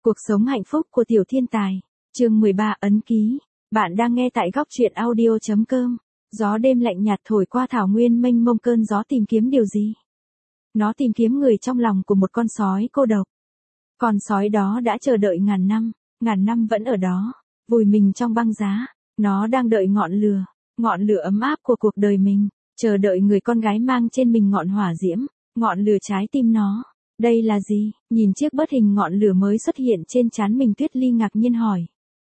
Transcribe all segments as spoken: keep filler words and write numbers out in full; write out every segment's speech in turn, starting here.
Cuộc sống hạnh phúc của tiểu thiên tài. Chương mười ba ấn ký. Bạn đang nghe tại góc truyện audio chấm com. Gió đêm lạnh nhạt thổi qua thảo nguyên mênh mông, cơn gió tìm kiếm điều gì? Nó tìm kiếm người trong lòng của một con sói cô độc. Con sói đó đã chờ đợi ngàn năm, ngàn năm vẫn ở đó, vùi mình trong băng giá. Nó đang đợi ngọn lửa, ngọn lửa ấm áp của cuộc đời mình, chờ đợi người con gái mang trên mình ngọn hỏa diễm, ngọn lửa trái tim nó. Đây là gì? Nhìn chiếc bớt hình ngọn lửa mới xuất hiện trên trán mình, Tuyết Ly ngạc nhiên hỏi.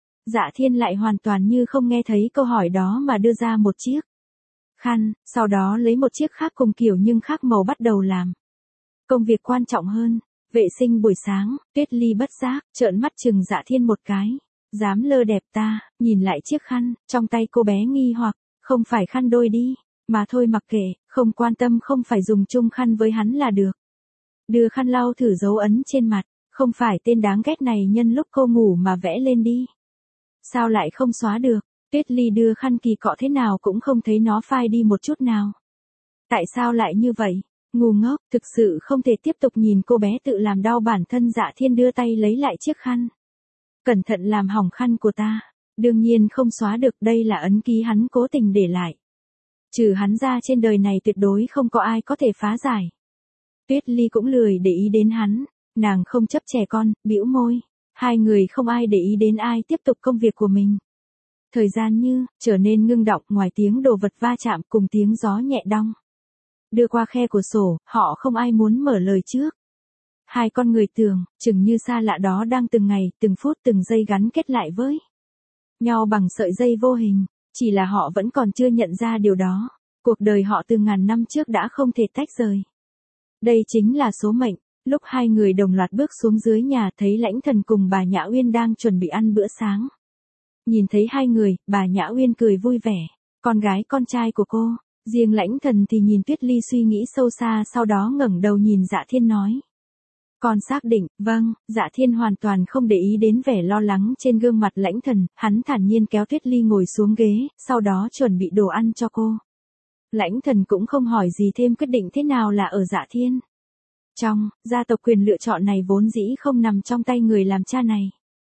Dạ Thiên lại hoàn toàn như không nghe thấy câu hỏi đó mà đưa ra một chiếc khăn, sau đó lấy một chiếc khác cùng kiểu nhưng khác màu bắt đầu làm công việc quan trọng hơn, vệ sinh buổi sáng. Tuyết Ly bất giác trợn mắt chừng Dạ Thiên một cái. Dám lơ đẹp ta? Nhìn lại chiếc khăn trong tay cô bé nghi hoặc. Không phải khăn đôi đi, mà thôi mặc kệ, không quan tâm, không phải dùng chung khăn với hắn là được. Đưa khăn lau thử dấu ấn trên mặt, không phải tên đáng ghét này nhân lúc cô ngủ mà vẽ lên đi. Sao lại không xóa được? Tuyết Ly đưa khăn kỳ cọ thế nào cũng không thấy nó phai đi một chút nào. Tại sao lại như vậy? Ngu ngốc, thực sự không thể tiếp tục nhìn cô bé tự làm đau bản thân. Dạ Thiên đưa tay lấy lại chiếc khăn. Cẩn thận làm hỏng khăn của ta. Đương nhiên không xóa được, đây là ấn ký hắn cố tình để lại. Trừ hắn ra trên đời này tuyệt đối không có ai có thể phá giải. Tuyết Ly cũng lười để ý đến hắn, nàng không chấp trẻ con, bĩu môi. Hai người không ai để ý đến ai, tiếp tục công việc của mình. Thời gian như trở nên ngưng đọng, ngoài tiếng đồ vật va chạm cùng tiếng gió nhẹ đong đưa qua khe cửa sổ, họ không ai muốn mở lời trước. Hai con người tưởng chừng như xa lạ đó đang từng ngày, từng phút, từng giây gắn kết lại với nhau bằng sợi dây vô hình, chỉ là họ vẫn còn chưa nhận ra điều đó. Cuộc đời họ từ ngàn năm trước đã không thể tách rời. Đây chính là số mệnh. Lúc hai người đồng loạt bước xuống dưới nhà, thấy Lãnh Thần cùng bà Nhã Uyên đang chuẩn bị ăn bữa sáng. Nhìn thấy hai người, bà Nhã Uyên cười vui vẻ. Con gái con trai của cô. Riêng Lãnh Thần thì nhìn Tuyết Ly suy nghĩ sâu xa, sau đó ngẩng đầu nhìn Dạ Thiên nói. Con xác định, vâng. Dạ Thiên hoàn toàn không để ý đến vẻ lo lắng trên gương mặt Lãnh Thần, hắn thản nhiên kéo Tuyết Ly ngồi xuống ghế, sau đó chuẩn bị đồ ăn cho cô. Lãnh Thần cũng không hỏi gì thêm, quyết định thế nào là ở Dạ Thiên. Trong gia tộc, quyền lựa chọn này vốn dĩ không nằm trong tay người làm cha này,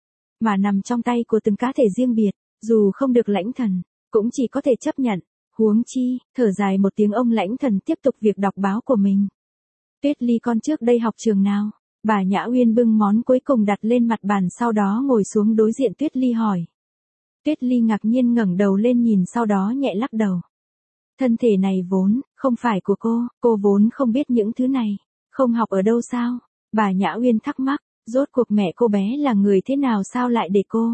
mà nằm trong tay của từng cá thể riêng biệt, dù không được Lãnh Thần, cũng chỉ có thể chấp nhận. Huống chi, thở dài một tiếng, ông Lãnh Thần tiếp tục việc đọc báo của mình. Tuyết Ly, con trước đây học trường nào? Bà Nhã Uyên bưng món cuối cùng đặt lên mặt bàn, sau đó ngồi xuống đối diện Tuyết Ly hỏi. Tuyết Ly ngạc nhiên ngẩng đầu lên nhìn, sau đó nhẹ lắc đầu. Thân thể này vốn không phải của cô, cô vốn không biết những thứ này. Không học ở đâu sao? Bà Nhã Uyên thắc mắc, rốt cuộc mẹ cô bé là người thế nào, sao lại để cô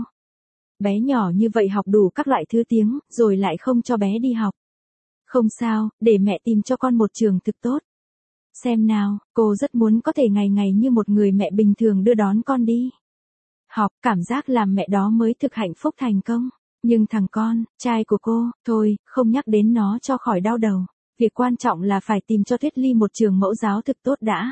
bé nhỏ như vậy học đủ các loại thứ tiếng, rồi lại không cho bé đi học? Không sao, để mẹ tìm cho con một trường thực tốt. Xem nào, cô rất muốn có thể ngày ngày như một người mẹ bình thường đưa đón con đi học, cảm giác làm mẹ đó mới thực hạnh phúc thành công. Nhưng thằng con trai của cô, thôi, không nhắc đến nó cho khỏi đau đầu. Việc quan trọng là phải tìm cho Tuyết Ly một trường mẫu giáo thực tốt đã.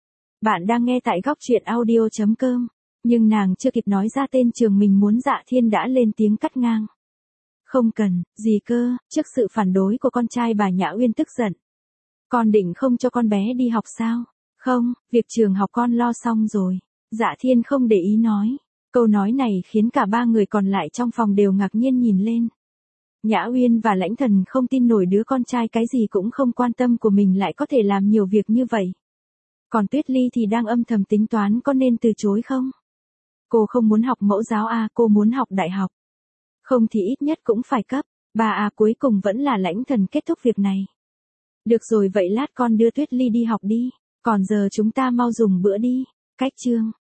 Bạn đang nghe tại góc truyện audio chấm com. Nhưng nàng chưa kịp nói ra tên trường mình muốn, Dạ Thiên đã lên tiếng cắt ngang. Không cần, gì cơ? Trước sự phản đối của con trai, bà Nhã Uyên tức giận. Con định không cho con bé đi học sao? Không, việc trường học con lo xong rồi. Dạ Thiên không để ý nói. Câu nói này khiến cả ba người còn lại trong phòng đều ngạc nhiên nhìn lên. Nhã Uyên và Lãnh Thần không tin nổi đứa con trai cái gì cũng không quan tâm của mình lại có thể làm nhiều việc như vậy. Còn Tuyết Ly thì đang âm thầm tính toán có nên từ chối không? Cô không muốn học mẫu giáo à, cô muốn học đại học. Không thì ít nhất cũng phải cấp ba à, cuối cùng vẫn là Lãnh Thần kết thúc việc này. Được rồi, vậy lát con đưa Tuyết Ly đi học đi, còn giờ chúng ta mau dùng bữa đi. Cách chương